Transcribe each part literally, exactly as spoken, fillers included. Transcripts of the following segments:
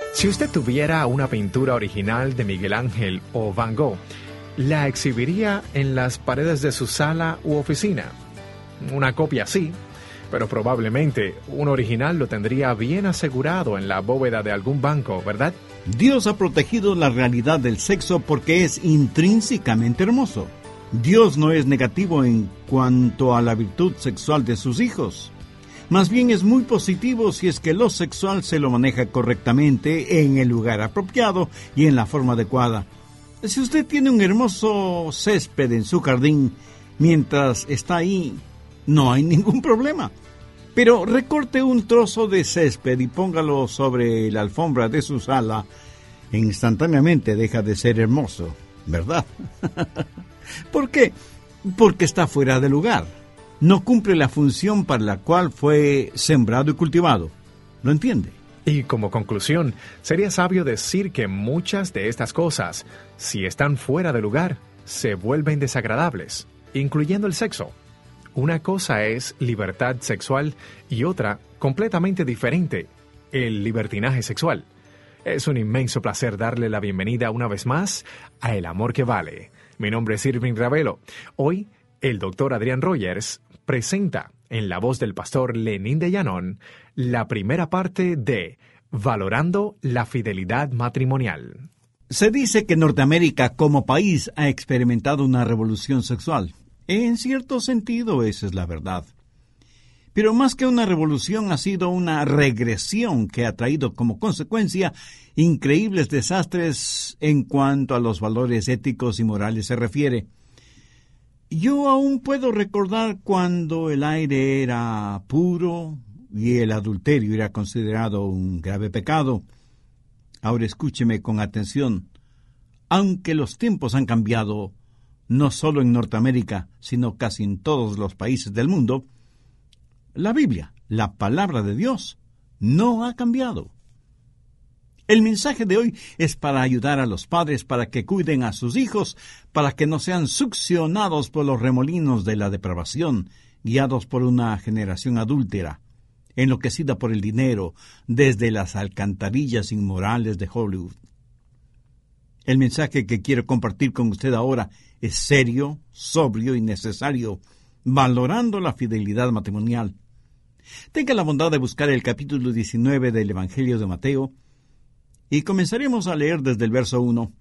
Si usted tuviera una pintura original de Miguel Ángel o Van Gogh, ¿la exhibiría en las paredes de su sala u oficina? Una copia sí, pero probablemente un original lo tendría bien asegurado en la bóveda de algún banco, ¿verdad? Dios ha protegido la realidad del sexo porque es intrínsecamente hermoso. Dios no es negativo en cuanto a la virtud sexual de sus hijos. Más bien es muy positivo si es que lo sexual se lo maneja correctamente en el lugar apropiado y en la forma adecuada. Si usted tiene un hermoso césped en su jardín, mientras está ahí, no hay ningún problema. Pero recorte un trozo de césped y póngalo sobre la alfombra de su sala, e instantáneamente deja de ser hermoso, ¿verdad? ¿Por qué? Porque está fuera de lugar. No cumple la función para la cual fue sembrado y cultivado. ¿Lo entiende? Y como conclusión, sería sabio decir que muchas de estas cosas, si están fuera de lugar, se vuelven desagradables, incluyendo el sexo. Una cosa es libertad sexual y otra, completamente diferente, el libertinaje sexual. Es un inmenso placer darle la bienvenida una vez más a El Amor que Vale. Mi nombre es Irving Ravelo. Hoy, el doctor Adrián Rogers presenta, en la voz del pastor Lenín de Llanón, la primera parte de Valorando la Fidelidad Matrimonial. Se dice que Norteamérica como país ha experimentado una revolución sexual. En cierto sentido, esa es la verdad. Pero más que una revolución, ha sido una regresión que ha traído como consecuencia increíbles desastres en cuanto a los valores éticos y morales se refiere. Yo aún puedo recordar cuando el aire era puro y el adulterio era considerado un grave pecado. Ahora escúcheme con atención. Aunque los tiempos han cambiado, no solo en Norteamérica, sino casi en todos los países del mundo, la Biblia, la palabra de Dios, no ha cambiado. El mensaje de hoy es para ayudar a los padres para que cuiden a sus hijos, para que no sean succionados por los remolinos de la depravación, guiados por una generación adúltera, enloquecida por el dinero, desde las alcantarillas inmorales de Hollywood. El mensaje que quiero compartir con usted ahora es serio, sobrio y necesario, valorando la fidelidad matrimonial. Tenga la bondad de buscar el capítulo diecinueve del Evangelio de Mateo, y comenzaremos a leer desde el verso uno.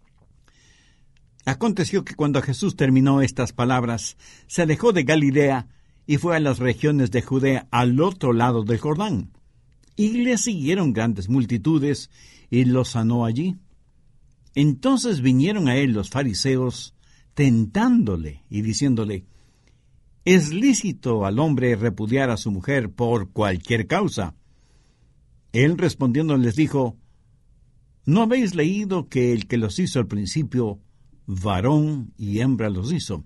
Aconteció que cuando Jesús terminó estas palabras, se alejó de Galilea y fue a las regiones de Judea al otro lado del Jordán. Y le siguieron grandes multitudes y los sanó allí. Entonces vinieron a él los fariseos, tentándole y diciéndole: ¿es lícito al hombre repudiar a su mujer por cualquier causa? Él respondiendo les dijo: ¿no habéis leído que el que los hizo al principio, varón y hembra los hizo?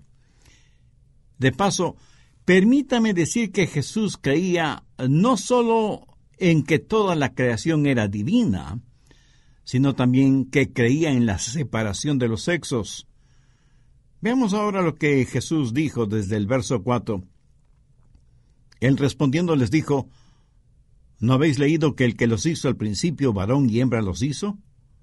De paso, permítame decir que Jesús creía no solo en que toda la creación era divina, sino también que creía en la separación de los sexos. Veamos ahora lo que Jesús dijo desde el verso cuatro. Él respondiendo les dijo: ¿no habéis leído que el que los hizo al principio, varón y hembra los hizo?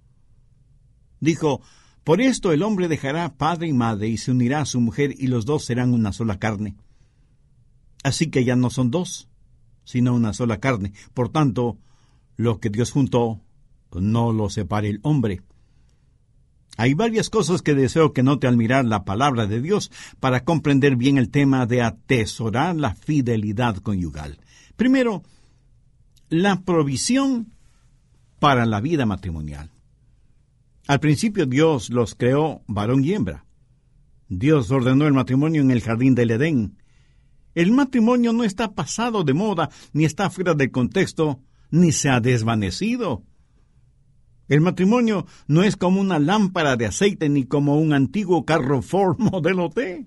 Dijo: por esto el hombre dejará padre y madre y se unirá a su mujer y los dos serán una sola carne. Así que ya no son dos, sino una sola carne. Por tanto, lo que Dios juntó, no lo separe el hombre. Hay varias cosas que deseo que note al mirar la palabra de Dios para comprender bien el tema de atesorar la fidelidad conyugal. Primero, la provisión para la vida matrimonial. Al principio Dios los creó varón y hembra. Dios ordenó el matrimonio en el jardín del Edén. El matrimonio no está pasado de moda, ni está fuera del contexto, ni se ha desvanecido. El matrimonio no es como una lámpara de aceite, ni como un antiguo carro Ford modelo T.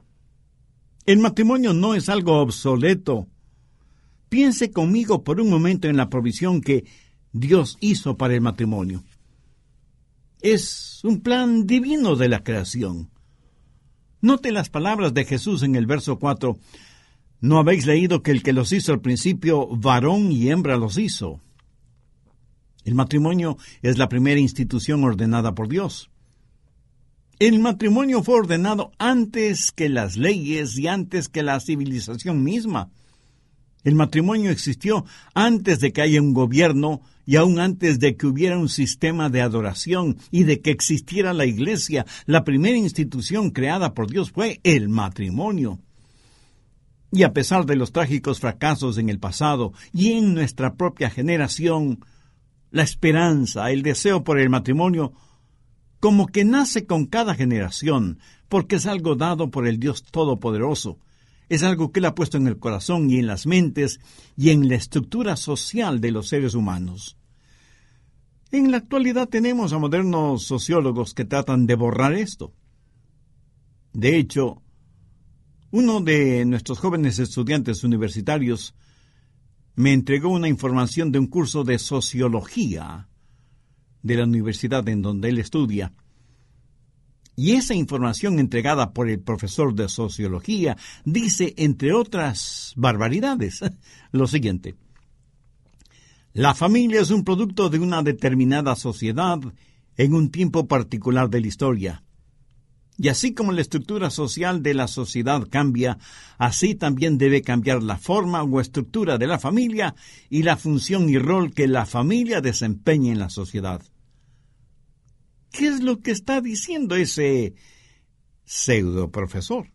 El matrimonio no es algo obsoleto. Piense conmigo por un momento en la provisión que Dios hizo para el matrimonio. Es un plan divino de la creación. Note las palabras de Jesús en el verso cuatro. ¿No habéis leído que el que los hizo al principio, varón y hembra los hizo? El matrimonio es la primera institución ordenada por Dios. El matrimonio fue ordenado antes que las leyes y antes que la civilización misma. El matrimonio existió antes de que haya un gobierno y aún antes de que hubiera un sistema de adoración y de que existiera la iglesia. La primera institución creada por Dios fue el matrimonio. Y a pesar de los trágicos fracasos en el pasado y en nuestra propia generación, la esperanza, el deseo por el matrimonio, como que nace con cada generación, porque es algo dado por el Dios Todopoderoso. Es algo que Él ha puesto en el corazón y en las mentes y en la estructura social de los seres humanos. En la actualidad tenemos a modernos sociólogos que tratan de borrar esto. De hecho, uno de nuestros jóvenes estudiantes universitarios me entregó una información de un curso de sociología de la universidad en donde él estudia. Y esa información entregada por el profesor de sociología dice, entre otras barbaridades, lo siguiente: la familia es un producto de una determinada sociedad en un tiempo particular de la historia. Y así como la estructura social de la sociedad cambia, así también debe cambiar la forma o estructura de la familia y la función y rol que la familia desempeña en la sociedad. ¿Qué es lo que está diciendo ese pseudo profesor?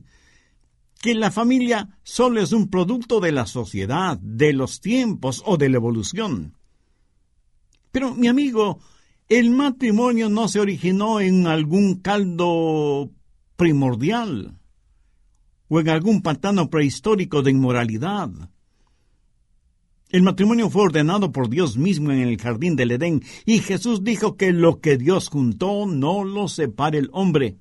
Que la familia solo es un producto de la sociedad, de los tiempos o de la evolución. Pero, mi amigo, el matrimonio no se originó en algún caldo primordial o en algún pantano prehistórico de inmoralidad. El matrimonio fue ordenado por Dios mismo en el jardín del Edén, y Jesús dijo que lo que Dios juntó no lo separe el hombre.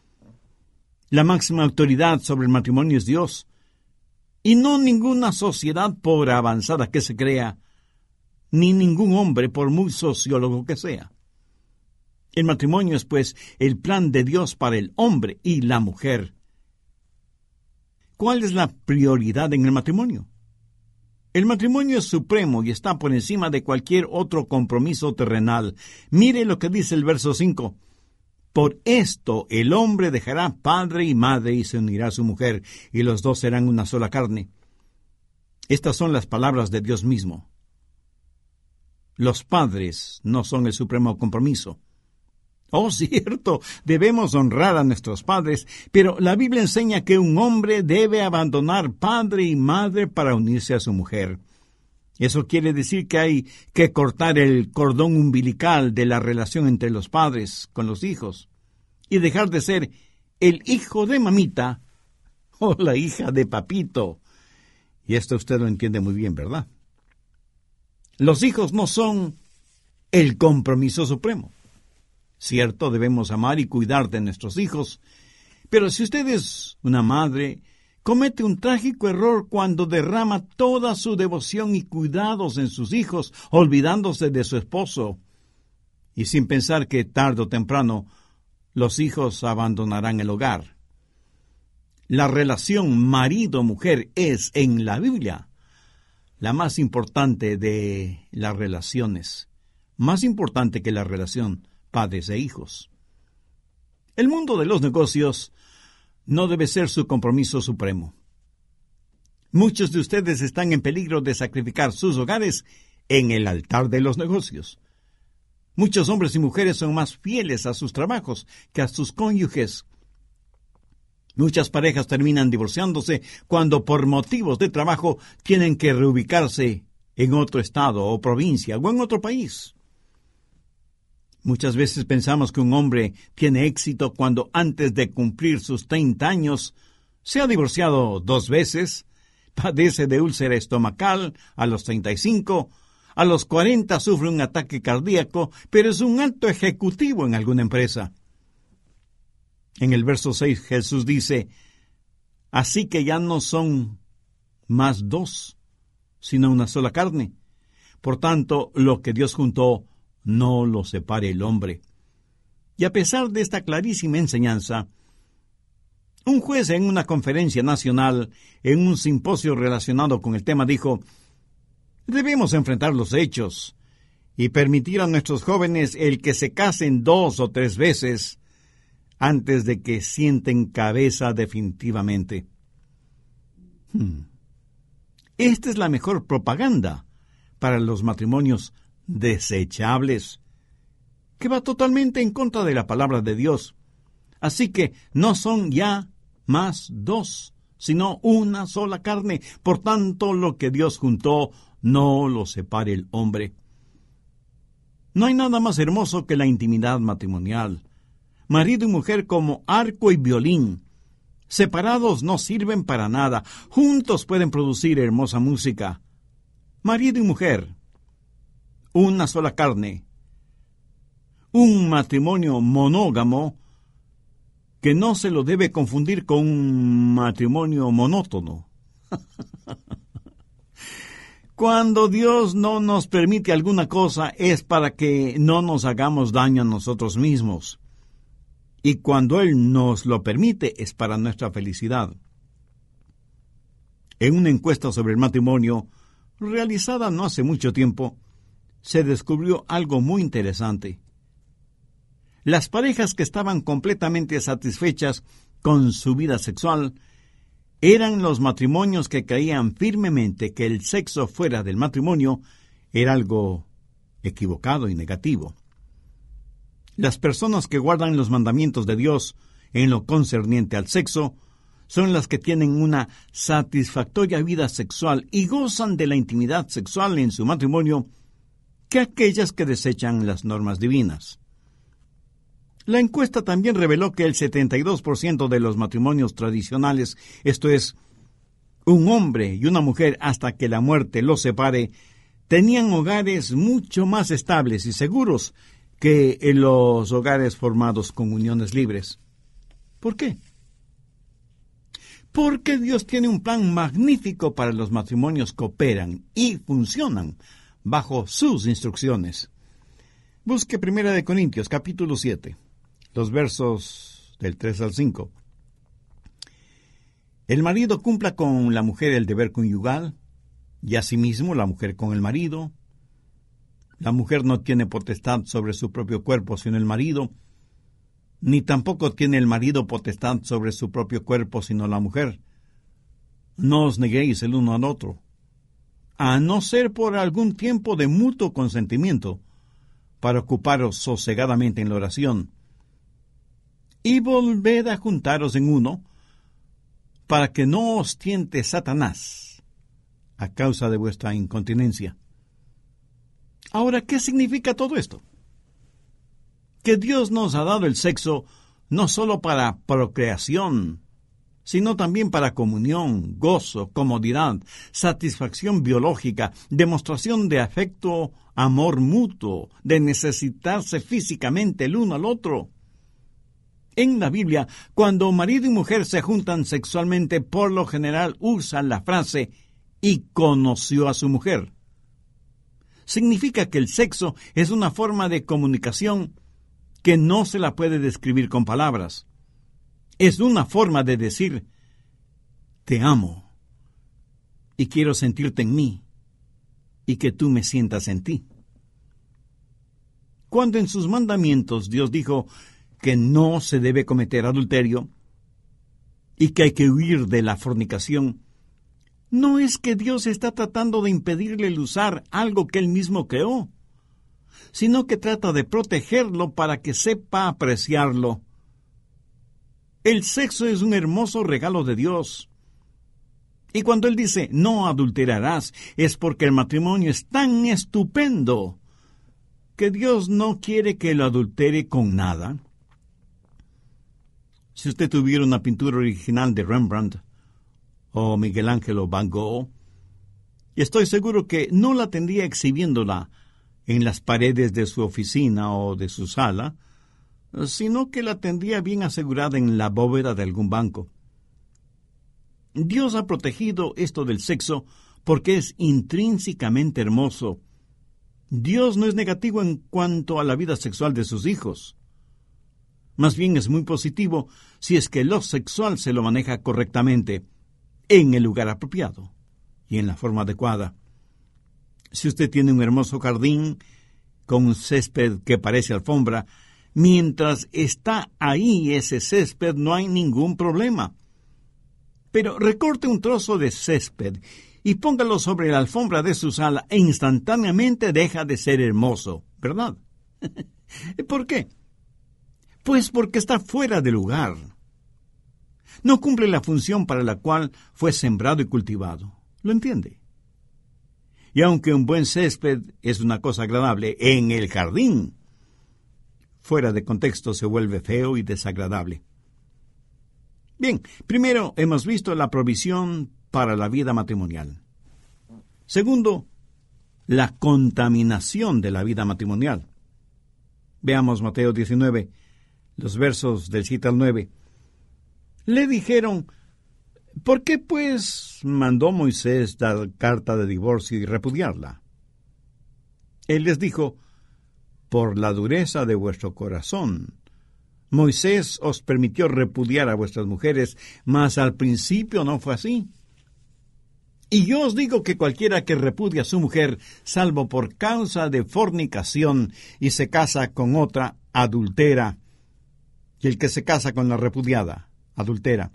La máxima autoridad sobre el matrimonio es Dios, y no ninguna sociedad por avanzada que se crea, ni ningún hombre por muy sociólogo que sea. El matrimonio es, pues, el plan de Dios para el hombre y la mujer. ¿Cuál es la prioridad en el matrimonio? El matrimonio es supremo y está por encima de cualquier otro compromiso terrenal. Mire lo que dice el verso cinco. Por esto el hombre dejará padre y madre y se unirá a su mujer, y los dos serán una sola carne. Estas son las palabras de Dios mismo. Los padres no son el supremo compromiso. Oh, cierto, debemos honrar a nuestros padres, pero la Biblia enseña que un hombre debe abandonar padre y madre para unirse a su mujer. Eso quiere decir que hay que cortar el cordón umbilical de la relación entre los padres con los hijos y dejar de ser el hijo de mamita o la hija de papito. Y esto usted lo entiende muy bien, ¿verdad? Los hijos no son el compromiso supremo. Cierto, debemos amar y cuidar de nuestros hijos, pero si usted es una madre, comete un trágico error cuando derrama toda su devoción y cuidados en sus hijos, olvidándose de su esposo, y sin pensar que tarde o temprano los hijos abandonarán el hogar. La relación marido-mujer es, en la Biblia, la más importante de las relaciones, más importante que la relación padres e hijos. El mundo de los negocios no debe ser su compromiso supremo. Muchos de ustedes están en peligro de sacrificar sus hogares en el altar de los negocios. Muchos hombres y mujeres son más fieles a sus trabajos que a sus cónyuges. Muchas parejas terminan divorciándose cuando por motivos de trabajo tienen que reubicarse en otro estado o provincia o en otro país. Muchas veces pensamos que un hombre tiene éxito cuando antes de cumplir sus treinta años se ha divorciado dos veces, padece de úlcera estomacal a los treinta y cinco, a los cuarenta sufre un ataque cardíaco, pero es un alto ejecutivo en alguna empresa. En el verso seis Jesús dice, así que ya no son más dos, sino una sola carne. Por tanto, lo que Dios juntó, no lo separe el hombre. Y a pesar de esta clarísima enseñanza, un juez en una conferencia nacional, en un simposio relacionado con el tema, dijo, debemos enfrentar los hechos y permitir a nuestros jóvenes el que se casen dos o tres veces antes de que sienten cabeza definitivamente. Hmm. Esta es la mejor propaganda para los matrimonios desechables, que va totalmente en contra de la palabra de Dios. Así que no son ya más dos, sino una sola carne. Por tanto, lo que Dios juntó, no lo separe el hombre. No hay nada más hermoso que la intimidad matrimonial. Marido y mujer como arco y violín. Separados no sirven para nada. Juntos pueden producir hermosa música. Marido y mujer, una sola carne. Un matrimonio monógamo que no se lo debe confundir con un matrimonio monótono. Cuando Dios no nos permite alguna cosa es para que no nos hagamos daño a nosotros mismos. Y cuando Él nos lo permite es para nuestra felicidad. En una encuesta sobre el matrimonio, realizada no hace mucho tiempo, se descubrió algo muy interesante. Las parejas que estaban completamente satisfechas con su vida sexual eran los matrimonios que creían firmemente que el sexo fuera del matrimonio era algo equivocado y negativo. Las personas que guardan los mandamientos de Dios en lo concerniente al sexo son las que tienen una satisfactoria vida sexual y gozan de la intimidad sexual en su matrimonio que aquellas que desechan las normas divinas. La encuesta también reveló que el setenta y dos por ciento de los matrimonios tradicionales, esto es, un hombre y una mujer hasta que la muerte los separe, tenían hogares mucho más estables y seguros que en los hogares formados con uniones libres. ¿Por qué? Porque Dios tiene un plan magnífico para los matrimonios que operan y funcionan bajo sus instrucciones. Busque Primera de Corintios, capítulo siete. Los versos del tres al cinco. El marido cumpla con la mujer el deber conyugal, y asimismo la mujer con el marido. La mujer no tiene potestad sobre su propio cuerpo sino el marido, ni tampoco tiene el marido potestad sobre su propio cuerpo sino la mujer. No os neguéis el uno al otro, a no ser por algún tiempo de mutuo consentimiento, para ocuparos sosegadamente en la oración. Y volved a juntaros en uno, para que no os tiente Satanás, a causa de vuestra incontinencia. Ahora, ¿qué significa todo esto? Que Dios nos ha dado el sexo no solo para procreación, sino también para comunión, gozo, comodidad, satisfacción biológica, demostración de afecto, amor mutuo, de necesitarse físicamente el uno al otro. En la Biblia, cuando marido y mujer se juntan sexualmente, por lo general usan la frase «y conoció a su mujer». Significa que el sexo es una forma de comunicación que no se la puede describir con palabras. Es una forma de decir «te amo» y quiero sentirte en mí y que tú me sientas en ti. Cuando en sus mandamientos Dios dijo que no se debe cometer adulterio y que hay que huir de la fornicación, no es que Dios está tratando de impedirle el usar algo que Él mismo creó, sino que trata de protegerlo para que sepa apreciarlo. El sexo es un hermoso regalo de Dios. Y cuando Él dice, no adulterarás, es porque el matrimonio es tan estupendo que Dios no quiere que lo adultere con nada. Si usted tuviera una pintura original de Rembrandt o Miguel Ángel o Van Gogh, estoy seguro que no la tendría exhibiéndola en las paredes de su oficina o de su sala, sino que la tendría bien asegurada en la bóveda de algún banco. Dios ha protegido esto del sexo porque es intrínsecamente hermoso. Dios no es negativo en cuanto a la vida sexual de sus hijos. Más bien es muy positivo si es que lo sexual se lo maneja correctamente, en el lugar apropiado y en la forma adecuada. Si usted tiene un hermoso jardín con un césped que parece alfombra, mientras está ahí ese césped no hay ningún problema. Pero recorte un trozo de césped y póngalo sobre la alfombra de su sala e instantáneamente deja de ser hermoso, ¿verdad? ¿Por qué? Pues porque está fuera de lugar. No cumple la función para la cual fue sembrado y cultivado. ¿Lo entiende? Y aunque un buen césped es una cosa agradable en el jardín, fuera de contexto se vuelve feo y desagradable. Bien, primero hemos visto la provisión para la vida matrimonial. Segundo, la contaminación de la vida matrimonial. Veamos Mateo diecinueve, los versos del siete al nueve. Le dijeron, ¿por qué pues mandó Moisés dar carta de divorcio y repudiarla? Él les dijo, por la dureza de vuestro corazón. Moisés os permitió repudiar a vuestras mujeres, mas al principio no fue así. Y yo os digo que cualquiera que repudia a su mujer, salvo por causa de fornicación, y se casa con otra, adultera. Y el que se casa con la repudiada, adultera.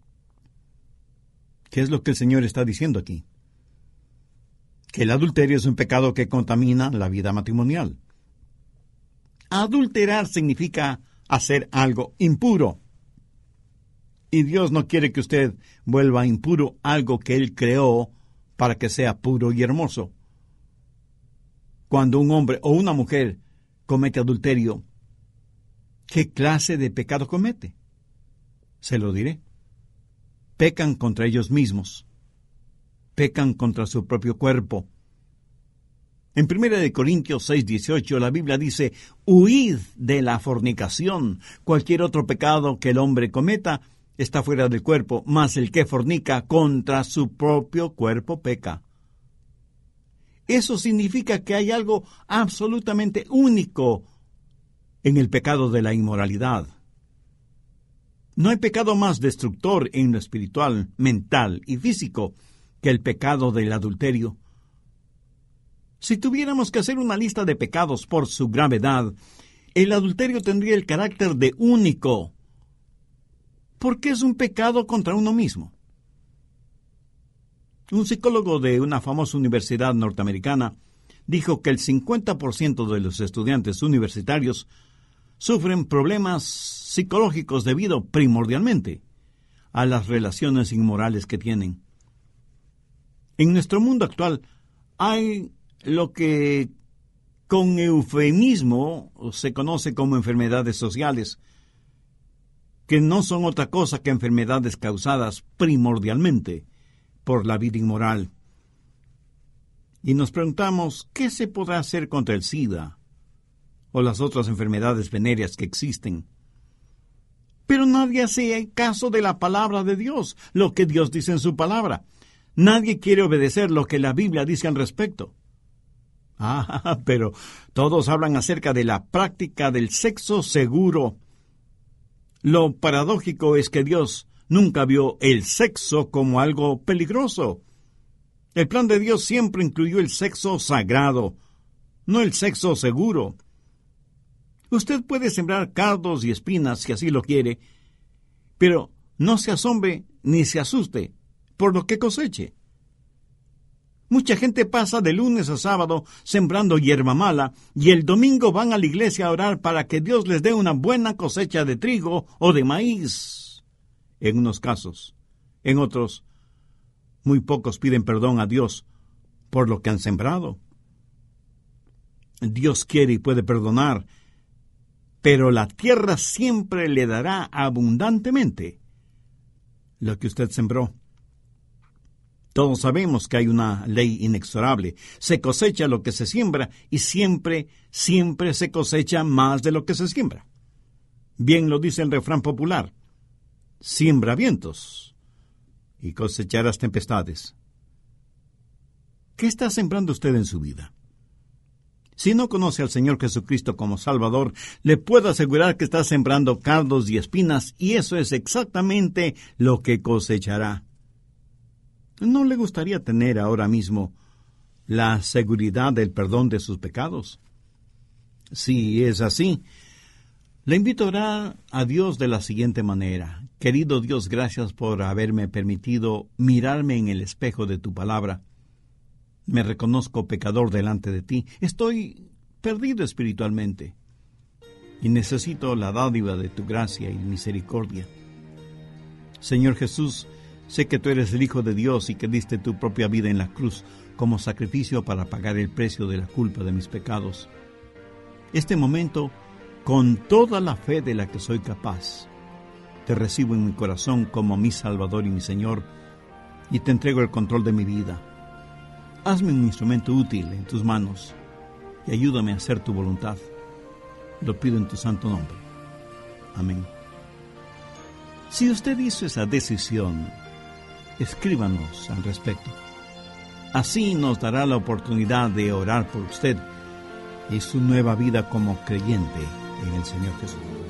¿Qué es lo que el Señor está diciendo aquí? Que el adulterio es un pecado que contamina la vida matrimonial. Adulterar significa hacer algo impuro. Y Dios no quiere que usted vuelva impuro algo que Él creó para que sea puro y hermoso. Cuando un hombre o una mujer comete adulterio, ¿qué clase de pecado comete? Se lo diré. Pecan contra ellos mismos. Pecan contra su propio cuerpo. En primera de Corintios seis dieciocho la Biblia dice, huid de la fornicación. Cualquier otro pecado que el hombre cometa está fuera del cuerpo, mas el que fornica contra su propio cuerpo peca. Eso significa que hay algo absolutamente único en el pecado de la inmoralidad. No hay pecado más destructor en lo espiritual, mental y físico que el pecado del adulterio. Si tuviéramos que hacer una lista de pecados por su gravedad, el adulterio tendría el carácter de único, porque es un pecado contra uno mismo. Un psicólogo de una famosa universidad norteamericana dijo que el cincuenta por ciento de los estudiantes universitarios sufren problemas psicológicos debido primordialmente a las relaciones inmorales que tienen. En nuestro mundo actual hay lo que con eufemismo se conoce como enfermedades sociales, que no son otra cosa que enfermedades causadas primordialmente por la vida inmoral. Y nos preguntamos, ¿qué se podrá hacer contra el SIDA o las otras enfermedades venéreas que existen? Pero nadie hace caso de la palabra de Dios, lo que Dios dice en su palabra. Nadie quiere obedecer lo que la Biblia dice al respecto. Ah, pero todos hablan acerca de la práctica del sexo seguro. Lo paradójico es que Dios nunca vio el sexo como algo peligroso. El plan de Dios siempre incluyó el sexo sagrado, no el sexo seguro. Usted puede sembrar cardos y espinas si así lo quiere, pero no se asombre ni se asuste por lo que coseche. Mucha gente pasa de lunes a sábado sembrando hierba mala y el domingo van a la iglesia a orar para que Dios les dé una buena cosecha de trigo o de maíz. En unos casos, en otros, muy pocos piden perdón a Dios por lo que han sembrado. Dios quiere y puede perdonar, pero la tierra siempre le dará abundantemente lo que usted sembró. Todos sabemos que hay una ley inexorable. Se cosecha lo que se siembra y siempre, siempre se cosecha más de lo que se siembra. Bien lo dice el refrán popular. Siembra vientos y cosecharás tempestades. ¿Qué está sembrando usted en su vida? Si no conoce al Señor Jesucristo como Salvador, le puedo asegurar que está sembrando cardos y espinas y eso es exactamente lo que cosechará. ¿No le gustaría tener ahora mismo la seguridad del perdón de sus pecados? Si es así, le invito a orar a Dios de la siguiente manera. Querido Dios, gracias por haberme permitido mirarme en el espejo de tu palabra. Me reconozco pecador delante de ti. Estoy perdido espiritualmente y necesito la dádiva de tu gracia y misericordia. Señor Jesús, sé que tú eres el Hijo de Dios y que diste tu propia vida en la cruz como sacrificio para pagar el precio de la culpa de mis pecados. Este momento, con toda la fe de la que soy capaz, te recibo en mi corazón como mi Salvador y mi Señor, y te entrego el control de mi vida. Hazme un instrumento útil en tus manos y ayúdame a hacer tu voluntad. Lo pido en tu santo nombre. Amén. Si usted hizo esa decisión, escríbanos al respecto. Así nos dará la oportunidad de orar por usted y su nueva vida como creyente en el Señor Jesús.